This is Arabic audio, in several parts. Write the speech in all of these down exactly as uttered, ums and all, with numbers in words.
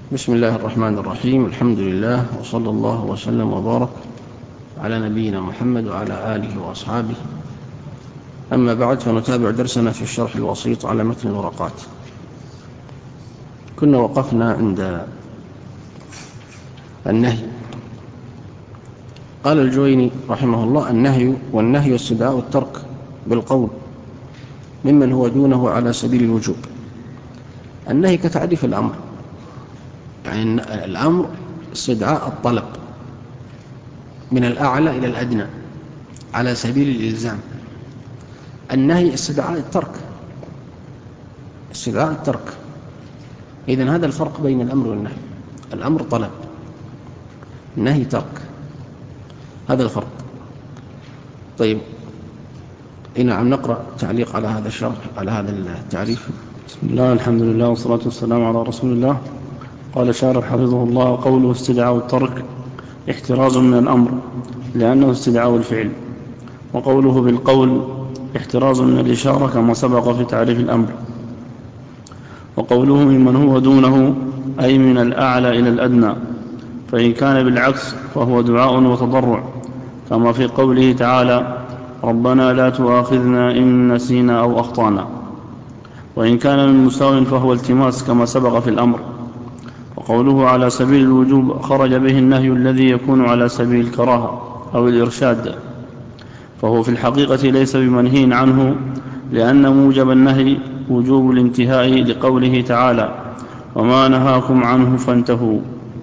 بسم الله الرحمن الرحيم. الحمد لله وصلى الله وسلم وبارك على نبينا محمد وعلى آله وأصحابه. أما بعد، فنتابع درسنا في الشرح الوسيط على متن الورقات. كنا وقفنا عند النهي. قال الجويني رحمه الله: النهي والنهي استدعاء الترك بالقول ممن هو دونه على سبيل الوجوب. النهي كتعريف الأمر، يعني الأمر استدعاء الطلب من الأعلى إلى الأدنى على سبيل الإلزام. النهي استدعاء الترك، استدعاء الترك. إذن هذا الفرق بين الأمر والنهي. الأمر طلب، النهي ترك، هذا الفرق. طيب، نعم، نقرأ تعليق على هذا الشرح، على هذا التعريف. بسم الله، الحمد لله والصلاة والسلام على رسول الله. قال شارح حفظه الله: قوله استدعاء الترك احتراز من الأمر لأنه استدعاء الفعل، وقوله بالقول احتراز من الإشارة كما سبق في تعريف الأمر، وقوله ممن هو دونه أي من الأعلى إلى الأدنى، فإن كان بالعكس فهو دعاء وتضرع كما في قوله تعالى: ربنا لا تؤاخذنا إن نسينا أو أخطأنا. وإن كان من مساو فهو التماس كما سبق في الأمر. وقوله على سبيل الوجوب خرج به النهي الذي يكون على سبيل الكراهة أو الإرشاد، فهو في الحقيقة ليس بمنهي عنه، لأن موجب النهي وجوب الانتهاء لقوله تعالى: وما نهاكم عنه فانتهوا.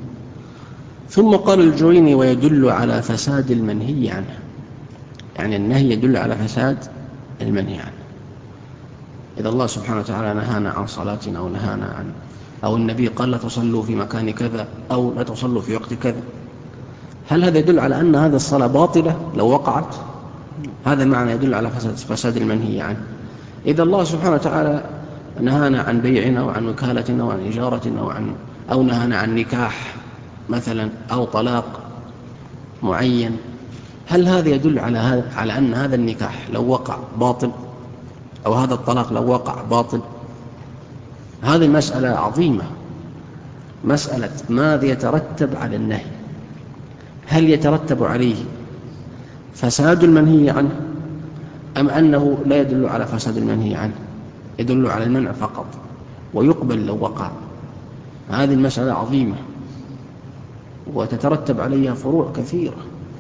ثم قال الجويني: ويدل على فساد المنهي عنه. يعني النهي يدل على فساد المنهي عنه. إذا الله سبحانه وتعالى نهانا عن صلاتنا أو نهانا عن أو النبي قال لا تصلوا في مكان كذا أو لا تصلوا في وقت كذا، هل هذا يدل على أن هذه الصلاة باطلة لو وقعت؟ هذا معنى يدل على فساد, فساد المنهي عنه. إذا الله سبحانه وتعالى نهانا عن بيعنا وعن وكالتنا وعن إجارتنا وعن أو نهانا عن نكاح مثلا أو طلاق معين، هل هذا يدل على هذا على أن هذا النكاح لو وقع باطل، أو هذا الطلاق لو وقع باطل؟ هذه مسألة عظيمة، مسألة ماذا يترتب على النهي. هل يترتب عليه فساد المنهي عنه، أم أنه لا يدل على فساد المنهي عنه، يدل على المنع فقط ويقبل لو وقع؟ هذه المسألة عظيمة وتترتب عليها فروع كثيرة،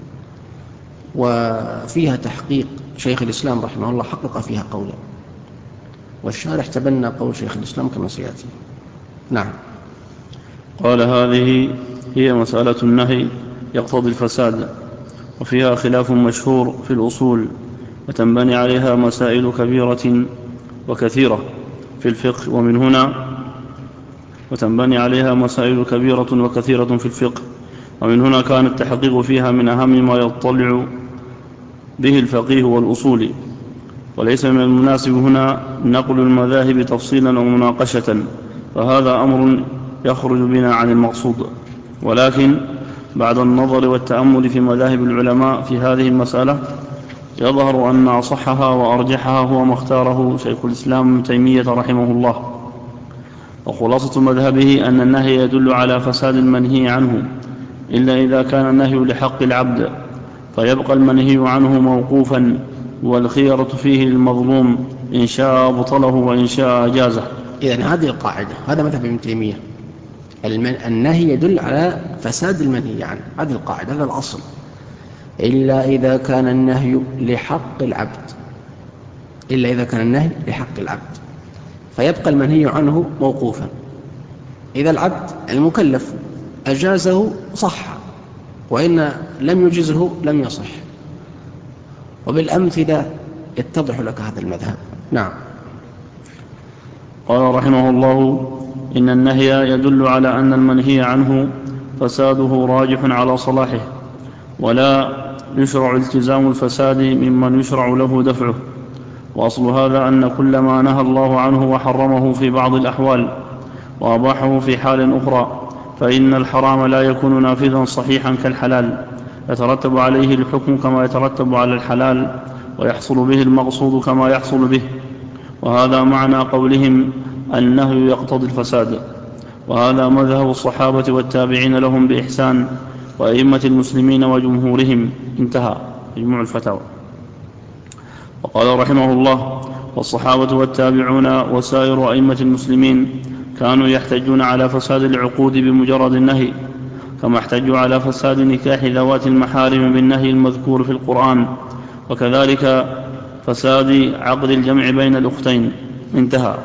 وفيها تحقيق. شيخ الإسلام رحمه الله حقق فيها قولا، والشارح تبنى قول شيخ الإسلام كما سيأتي. نعم. قال: هذه هي مسألة النهي يقتضي الفساد، وفيها خلاف مشهور في الأصول، وتنبني عليها مسائل كبيرة وكثيرة في الفقه، ومن هنا وتنبني عليها مسائل كبيرة وكثيرة في الفقه ومن هنا كان التحقيق فيها من أهم ما يطلع به الفقيه والأصول، وليس من المناسب هنا نقل المذاهب تفصيلا ومناقشة، فهذا أمر يخرج بنا عن المقصود. ولكن بعد النظر والتأمل في مذاهب العلماء في هذه المسألة يظهر أن أصحها وأرجحها هو ما اختاره شيخ الإسلام ابن تيمية رحمه الله. وخلاصة مذهبه أن النهي يدل على فساد المنهي عنه، إلا إذا كان النهي لحق العبد، فيبقى المنهي عنه موقوفا، والخيرة فيه للمظلوم، إن شاء بطله وإن شاء أجازه. إذن هذه القاعدة، هذا مذهب ابن تيمية. النهي يدل على فساد المنهي عنه، هذه القاعدة، هذا الأصل. إلا إذا كان النهي لحق العبد، إلا إذا كان النهي لحق العبد، فيبقى المنهي عنه موقوفا. إذا العبد المكلف أجازه صح، وإن لم يجزه لم يصح. وبالأمثلة يتضح لك هذا المذهب. نعم. قال رحمه الله: إن النهي يدل على أن المنهي عنه فساده راجح على صلاحه، ولا يشرع التزام الفساد ممن يشرع له دفعه. وأصل هذا أن كل ما نهى الله عنه وحرمه في بعض الأحوال وأباحه في حال أخرى، فإن الحرام لا يكون نافذا صحيحا كالحلال، يترتب عليه الحكم كما يترتب على الحلال، ويحصل به المقصود كما يحصل به. وهذا معنى قولهم النهي يقتضي الفساد. وهذا مذهب الصحابة والتابعين لهم بإحسان وأئمة المسلمين وجمهورهم. انتهى مجموع الفتاوى. وقال رحمه الله: والصحابة والتابعون وسائر أئمة المسلمين كانوا يحتجون على فساد العقود بمجرد النهي، كما احتجوا على فساد نكاح ذوات المحارم بالنهي المذكور في القرآن، وكذلك فساد عقد الجمع بين الأختين. انتهى.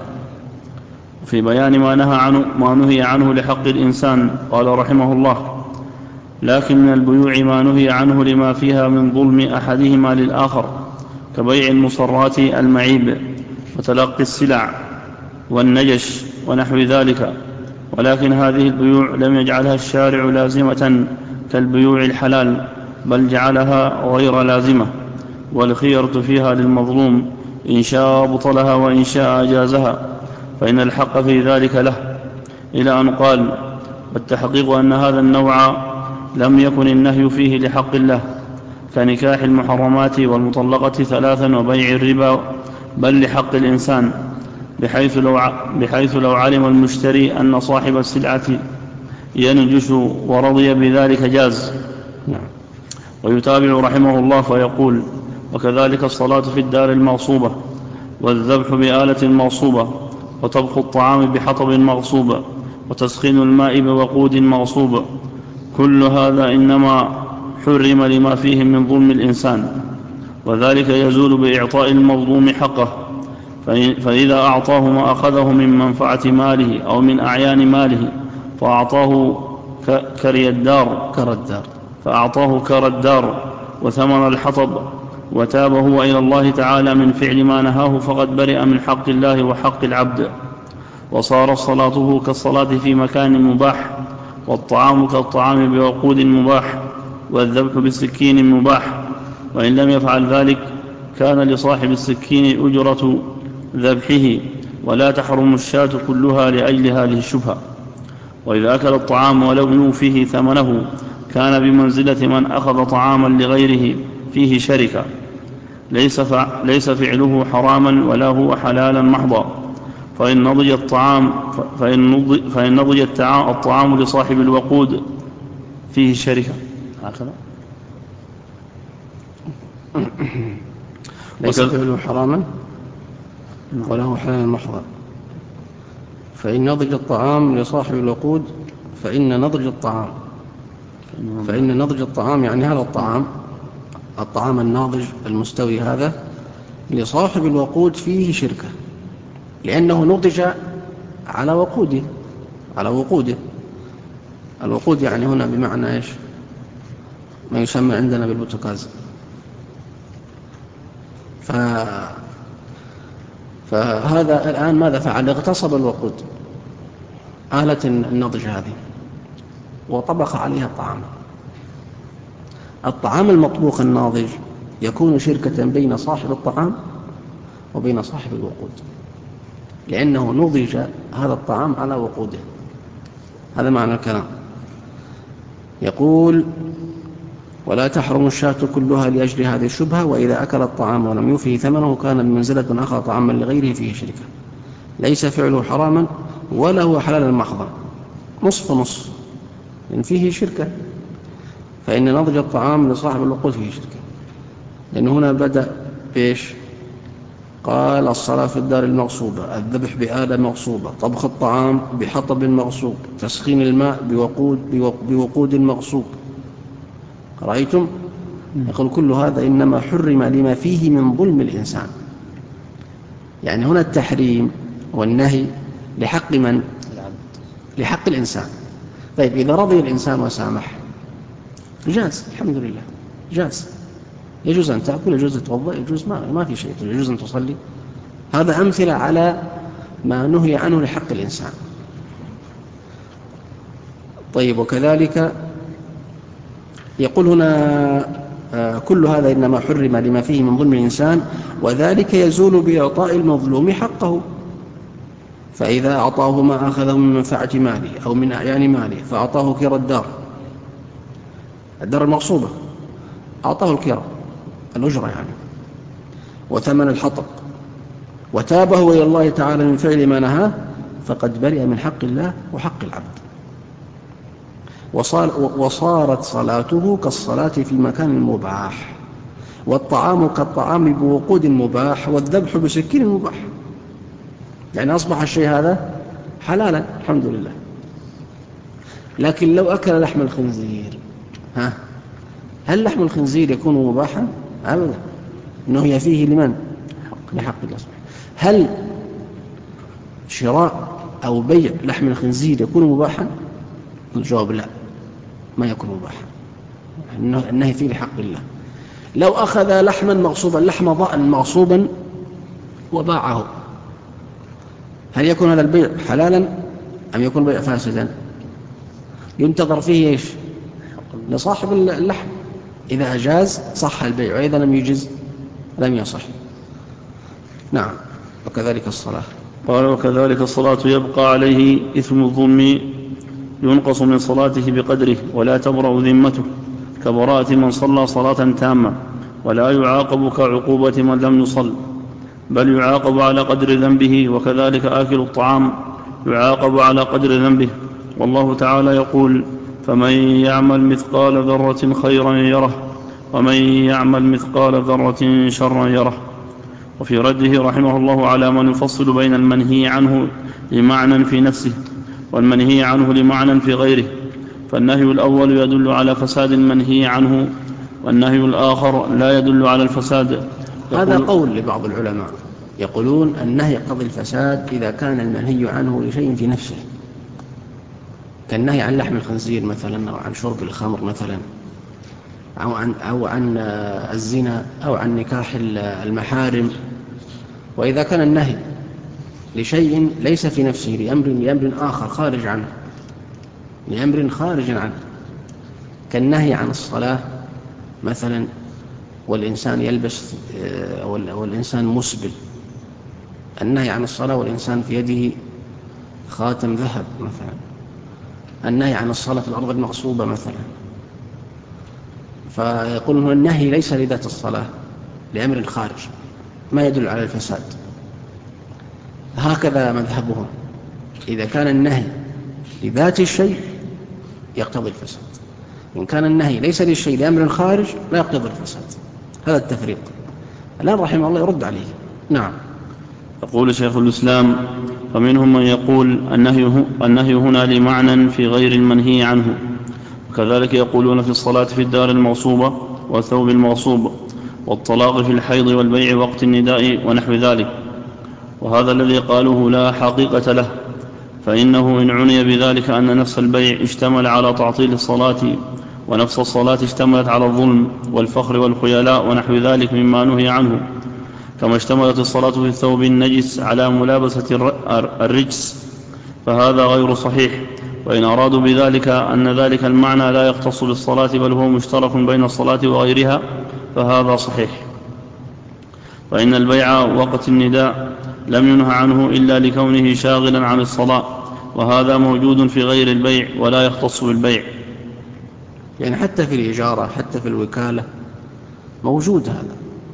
في بيان ما نهى عنه ما نهي عنه لحق الإنسان قال رحمه الله: لكن من البيوع ما نهي عنه لما فيها من ظلم أحدهما للآخر، كبيع المصرات المعيب وتلقي السلع والنجش ونحو ذلك، ولكن هذه البيوع لم يجعلها الشارع لازمة كالبيوع الحلال، بل جعلها غير لازمة، والخيرة فيها للمظلوم، إن شاء بطلها وإن شاء أجازها، فإن الحق في ذلك له. إلى أن قال: والتحقيق أن هذا النوع لم يكن النهي فيه لحق الله، كنكاح المحرمات والمطلقة ثلاثا وبيع الربا، بل لحق الإنسان، بحيث لو, بحيث لو علم المشتري أن صاحب السلعة ينجش ورضي بذلك جاز. ويتابع رحمه الله فيقول: وكذلك الصلاة في الدار المغصوبة، والذبح بآلة مغصوبة، وطبخ الطعام بحطب مغصوبة، وتسخين الماء بوقود مغصوبة، كل هذا إنما حرم لما فيه من ظلم الإنسان، وذلك يزول بإعطاء المظلوم حقه، فإذا أعطاه ما أخذه من منفعة ماله أو من أعيان ماله فأعطاه كري الدار كردار فأعطاه كر الدار وثمن الحطب، وتاب هو إلى الله تعالى من فعل ما نهاه، فقد برئ من حق الله وحق العبد، وصار صلاته كالصلاة في مكان مباح، والطعام كالطعام بوقود مباح، والذبح بالسكين مباح، وإن لم يفعل ذلك كان لصاحب السكين أجرة ذبحه، ولا تحرم الشاة كلها لأجل هذه الشبهة. وإذا أكل الطعام ولم يوفيه ثمنه كان بمنزلة من أخذ طعاما لغيره فيه شركة، ليس, ليس فعله حراما ولا هو حلالا محضا، فإن نضج الطعام, فإن نضج فإن نضج الطعام لصاحب الوقود فيه شركة. هكذا ليس فعله حراما ولا هو حلالا محضا، فإن نضج الطعام لصاحب الوقود فإن نضج الطعام فإن نضج الطعام يعني هذا الطعام الطعام الناضج المستوي هذا لصاحب الوقود فيه شركة، لأنه نضج على وقوده على وقوده الوقود يعني هنا بمعنى إيش؟ ما يسمى عندنا بالبوتاجاز. ف... فهذا الآن ماذا فعل؟ اغتصب الوقود، آلة النضج هذه، وطبخ عليها الطعام. الطعام المطبوخ الناضج يكون شركة بين صاحب الطعام وبين صاحب الوقود، لأنه نضج هذا الطعام على وقوده. هذا معنى الكلام. يقول: ولا تحرم الشاة كلها لأجل هذه الشبهة، وإذا أكل الطعام ولم يوفه ثمنه كان بمنزلة من أخذ طعاما لغيره فيه شركة، ليس فعله حراما ولا هو حلالا محضا، نصف نصف، لأن فيه شركة. فإن نضج الطعام لصاحب الوقود فيه شركة، لأن هنا بدأ بإيش؟ قال: الصلاة في الدار المغصوبة، الذبح بآلة مغصوبة، طبخ الطعام بحطب مغصوب، تسخين الماء بوقود, بوقود مغصوب. رأيتم؟ يقول: كل هذا إنما حرم لما فيه من ظلم الإنسان. يعني هنا التحريم والنهي لحق من؟ لحق الإنسان. طيب إذا رضي الإنسان وسامح جاز، الحمد لله، جاز، يجوز أن تأكل، يجوز أن تتوضأ، يجوز ما, ما في شيء، يجوز أن تصلي. هذا أمثلة على ما نهي عنه لحق الإنسان. طيب، وكذلك يقول هنا: آه كل هذا إنما حرم لما فيه من ظلم الإنسان، وذلك يزول بإعطاء المظلوم حقه، فإذا أعطاه ما أخذه من منفعة ماله أو من أعيان ماله فأعطاه كرى الدار الدار المغصوبة، أعطاه الكرى الأجرة يعني، وثمن الحطب، وتابه إلى الله تعالى من فعل ما نهاه، فقد برئ من حق الله وحق العبد، وصار وصارت صلاته كالصلاة في مكان مباح، والطعام كالطعام بوقود مباح، والذبح بسكين مباح. يعني أصبح الشيء هذا حلالا الحمد لله. لكن لو أكل لحم الخنزير، ها هل لحم الخنزير يكون مباحا؟ أبدا، إنه فيه لمن؟ لحق الله سبحانه. هل شراء أو بيع لحم الخنزير يكون مباحا؟ الجواب لا، ما يكون مباحا، النهي فيه لحق الله. لو أخذ لحما مغصوبا، لحم ضأن مغصوبا وباعه، هل يكون هذا البيع حلالا أم يكون بيع فاسدا؟ ينتظر فيه إيش؟ لصاحب اللحم، إذا أجاز صح البيع، وإذا لم يجز لم يصح. نعم. وكذلك الصلاة. قال وكذلك الصلاة يبقى عليه إثم الظلم، ينقص من صلاته بقدره ولا تبرأ ذمته، كبراءة من صلى صلاة تامة، ولا يعاقب كعقوبة من لم يصل، بل يعاقب على قدر ذنبه. وكذلك آكل الطعام يعاقب على قدر ذنبه. والله تعالى يقول: فمن يعمل مثقال ذرة خيرا يره، ومن يعمل مثقال ذرة شرا يره. وفي رده رحمه الله على من يفصل بين المنهي عنه لمعنى في نفسه والمنهي عنه لمعنى في غيره، فالنهي الأول يدل على فساد المنهي عنه، والنهي الآخر لا يدل على الفساد. هذا قول لبعض العلماء، يقولون النهي يقتضي الفساد إذا كان المنهي عنه لشيء في نفسه، كالنهي عن لحم الخنزير مثلا، أو عن شرب الخمر مثلا، أو عن, أو عن الزنا، أو عن نكاح المحارم. وإذا كان النهي لشيء ليس في نفسه، لأمر, لأمر آخر خارج عنه، لأمر خارج عنه، كالنهي عن الصلاة مثلا، والإنسان يلبس أو الإنسان مسبل، النهي عن الصلاة والإنسان في يده خاتم ذهب مثلا، النهي عن الصلاة في الأرض المغصوبة مثلا. فيقول هنا النهي ليس لذات الصلاة، لأمر خارج ما يدل على الفساد. هكذا مذهبهم، إذا كان النهي لذات الشيء يقتضي الفساد، إن كان النهي ليس للشيء لأمر خارج لا يقتضي الفساد. هذا التفريق الآن رحمه الله يرد عليه. نعم. يقول شيخ الإسلام: فمنهم من يقول النهي, النهي هنا لمعنى في غير المنهي عنه، وكذلك يقولون في الصلاة في الدار المغصوبة والثوب المغصوب، والطلاق في الحيض والبيع وقت النداء ونحو ذلك، وهذا الذي قالوه لا حقيقة له، فإنه إن عني بذلك أن نفس البيع اشتمل على تعطيل الصلاة، ونفس الصلاة اشتملت على الظلم والفخر والخيلاء ونحو ذلك مما نهي عنه، كما اشتملت الصلاة في الثوب النجس على ملابسة الرجس، فهذا غير صحيح. وإن أرادوا بذلك أن ذلك المعنى لا يختص بالصلاة بل هو مشترك بين الصلاة وغيرها، فهذا صحيح. فإن البيع وقت النداء لم ينه عنه إلا لكونه شاغلا عن الصلاة، وهذا موجود في غير البيع ولا يختص بالبيع. يعني حتى في الإجارة، حتى في الوكالة موجود هذا.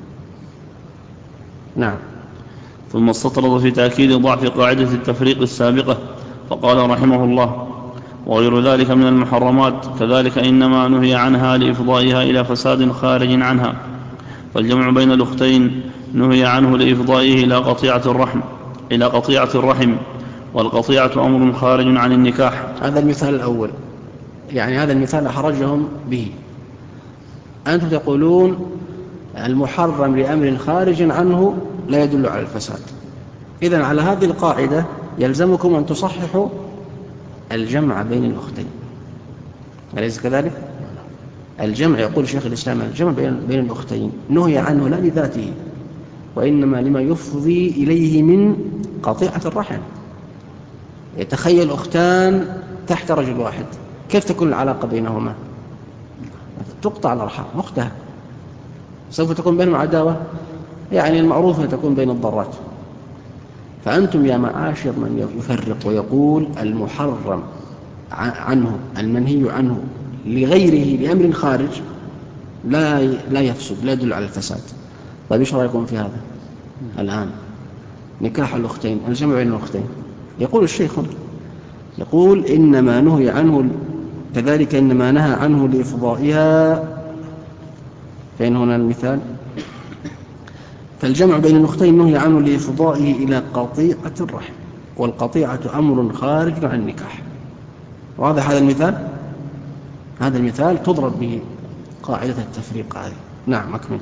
نعم. ثم استطرد في تأكيد ضعف قاعدة التفريق السابقة، فقال رحمه الله: وغير ذلك من المحرمات كذلك إنما نهي عنها لإفضائها إلى فساد خارج عنها، فالجمع بين الأختين نهي عنه لإفضائه إلى قطيعة الرحم إلى قطيعة الرحم والقطيعة أمر خارج عن النكاح. هذا المثال الأول، يعني هذا المثال أحرجهم به. أنتم تقولون المحرم لأمر خارج عنه لا يدل على الفساد، إذن على هذه القاعدة يلزمكم أن تصححوا الجمع بين الأختين، أليس كذلك؟ الجمع، يقول شيخ الإسلام، الجمع بين الأختين نهي عنه لا لذاته، وإنما لما يفضي إليه من قطيعة الرحم. يتخيل أختان تحت رجل واحد، كيف تكون العلاقة بينهما؟ تقطع الأرحام، أختها سوف تكون بينهم عداوة، يعني المعروف أن تكون بين الضرات. فأنتم يا معاشر من يفرق ويقول المحرم عنه المنهي عنه لغيره لأمر خارج لا لا يفسد، لا يدل على الفساد. طيب ايش رأيكم في هذا الآن؟ نكاح الأختين، الجمع بين الأختين يقول الشيخ هنا، يقول إنما نهي عنه كذلك إنما نهى عنه لإفضائها. فإن هنا المثال، فالجمع بين الأختين نهي عنه لإفضائه إلى قطيعة الرحم، والقطيعة أمر خارج عن النكاح. واضح هذا المثال؟ هذا المثال تضرب به قاعدة التفريق هذه. نعم أكمل.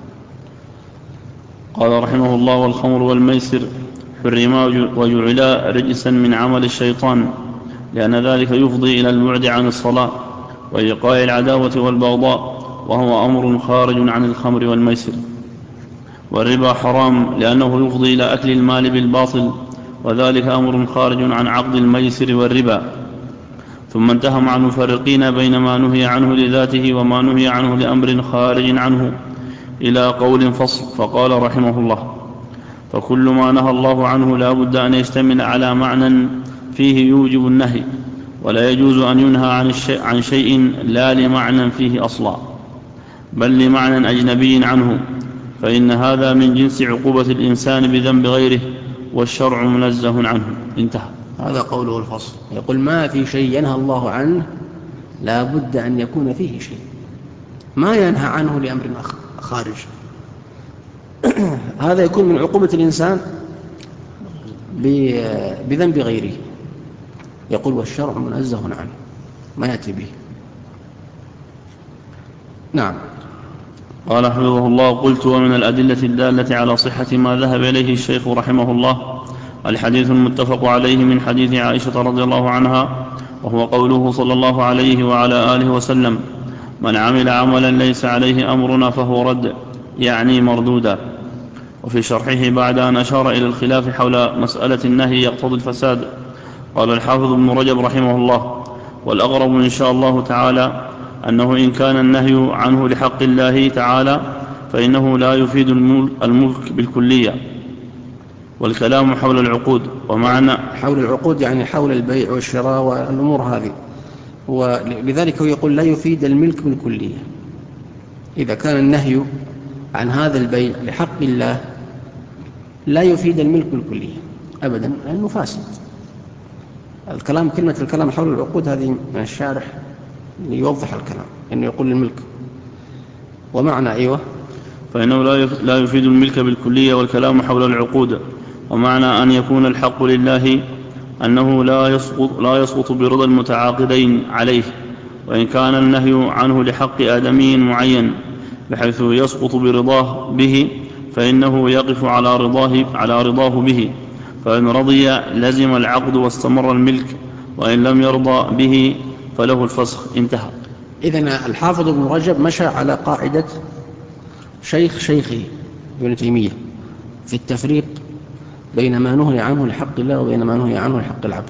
قال رحمه الله: والخمر والميسر حرما وجعلا رجسا من عمل الشيطان، لأن ذلك يفضي إلى البعد عن الصلاة وإيقاع العداوة والبغضاء، وهو أمر خارج عن الخمر والميسر. والربا حرام لأنه يفضي إلى أكل المال بالباطل، وذلك أمر خارج عن عقد الميسر والربا. ثم انتهى مع المفرقين بين ما نهي عنه لذاته وما نهي عنه لأمر خارج عنه إلى قول فصل، فقال رحمه الله: فكل ما نهى الله عنه لا بد أن يشتمل على معنى فيه يوجب النهي، ولا يجوز أن ينهى عن, الشيء عن شيء لا لمعنى فيه أصلا، بل لمعنى أجنبي عنه، فإن هذا من جنس عقوبة الإنسان بذنب غيره، والشرع منزه عنه. انتهى. هذا قوله الفصل. يقول ما في شيء ينهى الله عنه لا بد أن يكون فيه شيء ما ينهى عنه لأمر خارج. هذا يكون من عقوبة الإنسان بذنب غيره. يقول والشرع منزه عنه، ما يأتي به. نعم. قال حفظه الله: قلت: ومن الأدلة الدالة على صحة ما ذهب إليه الشيخ رحمه الله الحديث المتفق عليه من حديث عائشة رضي الله عنها، وهو قوله صلى الله عليه وعلى آله وسلم: من عمل عملا ليس عليه أمرنا فهو رد، يعني مردودا. وفي شرحه بعد أن أشار إلى الخلاف حول مسألة النهي يقتضي الفساد، قال الحافظ ابن رجب رحمه الله: والأغرب إن شاء الله تعالى أنه إن كان النهي عنه لحق الله تعالى فإنه لا يفيد الملك بالكلية، والكلام حول العقود. ومعنى حول العقود يعني حول البيع والشراء والأمور هذه، ولذلك هو يقول لا يفيد الملك بالكلية. إذا كان النهي عن هذا البيع لحق الله لا يفيد الملك بالكلية أبدا، لأنه فاسد. الكلام كلمة الكلام حول العقود هذه من الشارح ليوضح الكلام، إنه يقول الملك. ومعنى أيوة فإنه لا يفيد الملك بالكلية، والكلام حول العقود. ومعنى أن يكون الحق لله أنه لا يسقط, لا يسقط برضا المتعاقدين عليه، وإن كان النهي عنه لحق آدمي معين بحيث يسقط برضاه به فإنه يقف على رضاه, على رضاه به، فإن رضي لزم العقد واستمر الملك، وإن لم يرضى به فله الفسخ. انتهى. إذن الحافظ ابن رجب مشى على قاعدة شيخ شيخه ابن تيمية في التفريق بين ما نهي عنه لحق الله وبين ما نهي عنه لحق العبد.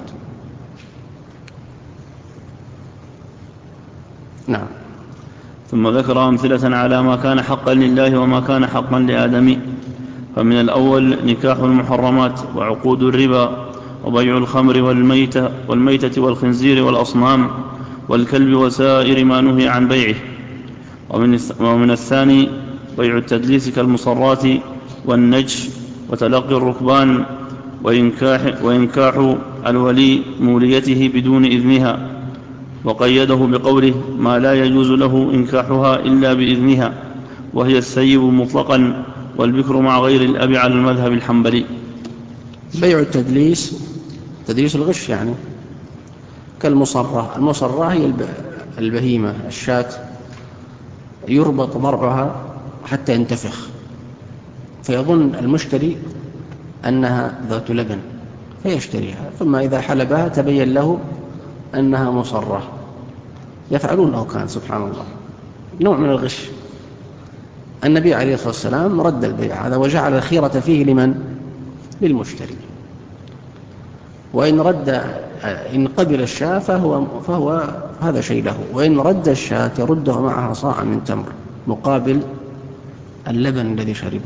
نعم. ثم ذكر أمثلة على ما كان حقا لله وما كان حقا لآدمي. فمن الأول نكاح المحرمات وعقود الربا وبيع الخمر والميتة, والميتة والخنزير والأصنام والكلب وسائر ما نهي عن بيعه. ومن, ومن الثاني بيع التدليس كالمصرات والنجش وتلقي الركبان وإنكاح, وإنكاح الولي موليته بدون إذنها، وقيده بقوله ما لا يجوز له إنكاحها إلا بإذنها، وهي السيب مطلقا والبكر مع غير الأب على المذهب الحنبلي. بيع التدليس تدليس الغش يعني كالمصرة. المصرة هي البهيمة الشاة يربط ضرعها حتى ينتفخ فيظن المشتري أنها ذات لبن فيشتريها، ثم إذا حلبها تبين له أنها مصرة. يفعلونه كان سبحان الله، نوع من الغش. النبي عليه الصلاة والسلام رد البيع هذا وجعل الخيرة فيه لمن؟ للمشتري. وإن رد إن قبل الشاة فهو, فهو هذا شيء له، وإن رد الشاة يرده معها صاع من تمر مقابل اللبن الذي شربه.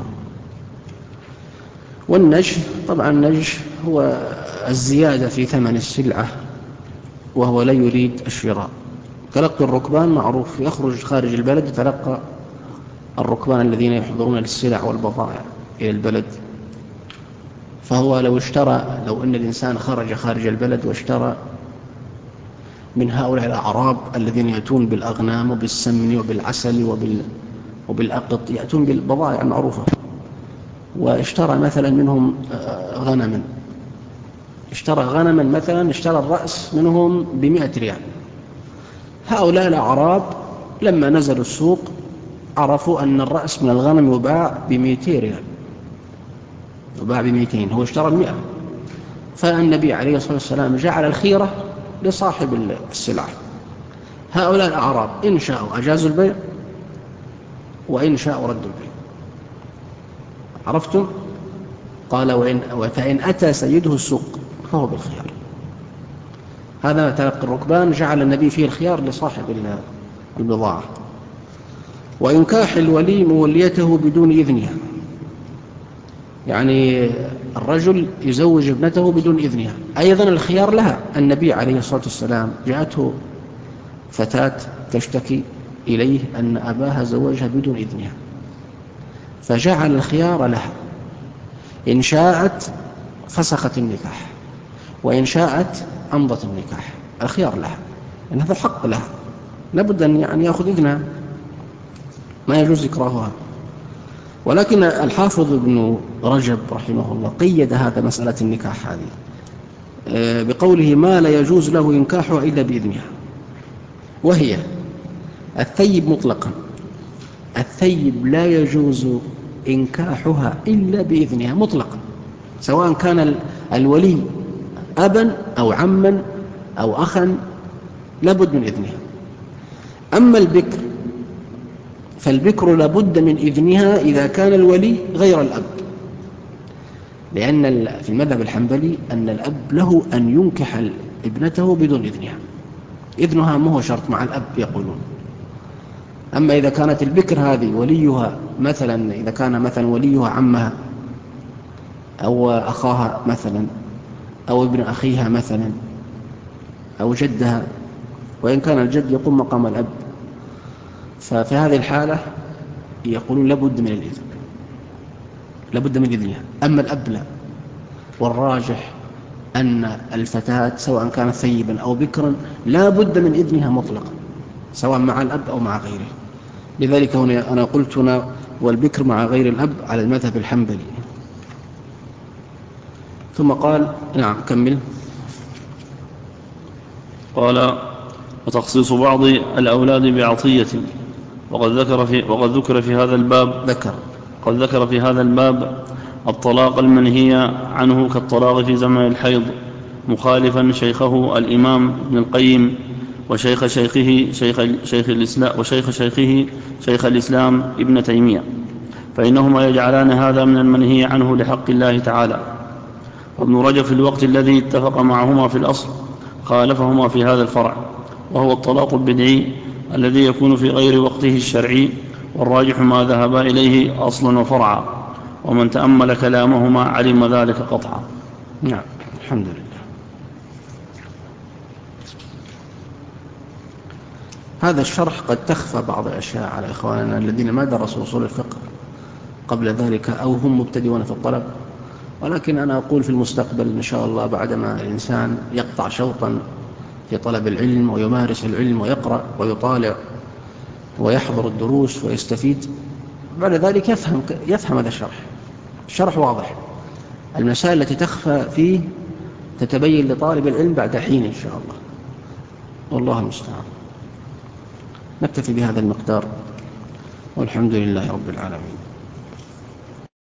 والنجش طبعا النجش هو الزيادة في ثمن السلعة وهو لا يريد الشراء. تلقي الركبان معروف، يخرج خارج البلد يتلقى الركبان الذين يحضرون للسلع والبضائع إلى البلد فهو لو اشترى، لو أن الإنسان خرج خارج البلد واشترى من هؤلاء الأعراب الذين يأتون بالأغنام وبالسمن وبالعسل وبال وبالأقط، يأتون بالبضائع المعروفة، واشترى مثلا منهم غنما، اشترى غنما مثلا، اشترى الرأس منهم بمئة ريال. هؤلاء الأعراب لما نزلوا السوق عرفوا أن الرأس من الغنم يباع بمئتين ريال، يباع بمئتين، هو اشترى المئة. فالنبي عليه الصلاة والسلام جعل الخيرة لصاحب السلعة. هؤلاء الأعراب إن شاءوا أجازوا البيع وإن شاءوا ردوا البيع. عرفتم؟ قال وإن فإن أتى سيده السوق فهو بالخيار. هذا تلقي الركبان جعل النبي فيه الخيار لصاحب البضاعة. وإنكاح الولي موليته بدون إذنها، يعني الرجل يزوج ابنته بدون إذنها، أيضا الخيار لها. النبي عليه الصلاة والسلام جاءته فتاة تشتكي إليه أن أباها زوجها بدون إذنها، فجعل الخيار لها، إن شاءت فسخت النكاح وإن شاءت أمضت النكاح. الخيار لها، لأن هذا حق لها، لابد أن يعني يأخذ إذنها، ما يجوز إكراهها. ولكن الحافظ ابن رجب رحمه الله قيد هذا مسألة النكاح هذه بقوله ما لا يجوز له إنكاحها إلا بإذنها، وهي الثيب مطلقا. الثيب لا يجوز إنكاحها إلا بإذنها مطلقا، سواء كان الولي أبا أو عما أو أخا، لابد من إذنها. أما البكر فالبكر لابد من إذنها إذا كان الولي غير الأب، لأن في المذهب الحنبلي أن الأب له أن ينكح ابنته بدون إذنها، إذنها ما هو شرط مع الأب يقولون. أما إذا كانت البكر هذه وليها مثلا، إذا كان مثلا وليها عمها أو أخاها مثلا أو ابن أخيها مثلا أو جدها، وإن كان الجد يقوم مقام الأب، ففي هذه الحالة يقولون لابد من الإذن، لابد من إذنها. أما الأب لا. والراجح أن الفتاة سواء كانت ثيبا أو بكرا لابد من إذنها مطلقا، سواء مع الأب أو مع غيره. لذلك هنا أنا قلت هنا والبكر مع غير الأب على المذهب الحنبلي. ثم قال نعم كمل. قال وتخصيص بعض الأولاد بعطية. وقد ذكر في وقد ذكر في هذا الباب ذكر قد ذكر في هذا الباب الطلاق المنهي عنه كالطلاق في زمن الحيض، مخالفا شيخه الإمام ابن القيم وشيخ شيخه شيخ شيخ الإسلام وشيخ شيخه شيخ الإسلام ابن تيمية، فإنهما يجعلان هذا من المنهي عنه لحق الله تعالى. وابن رجب في الوقت الذي اتفق معهما في الأصل خالفهما في هذا الفرع، وهو الطلاق البدعي الذي يكون في غير وقته الشرعي، والراجح ما ذهب إليه أصلا وفرعا، ومن تأمل كلامهما علم ذلك قطعا. نعم الحمد لله. هذا الشرح قد تخفى بعض الأشياء على إخواننا الذين ما درسوا أصول الفقه قبل ذلك أو هم مبتدئون في الطلب، ولكن أنا أقول في المستقبل إن شاء الله بعدما الإنسان يقطع شوطا في طلب العلم ويمارس العلم ويقرأ ويطالع ويحضر الدروس ويستفيد، بعد ذلك يفهم يفهم هذا الشرح. الشرح واضح، المسائل التي تخفى فيه تتبين لطالب العلم بعد حين إن شاء الله، والله المستعان. نكتفي بهذا المقدار والحمد لله رب العالمين.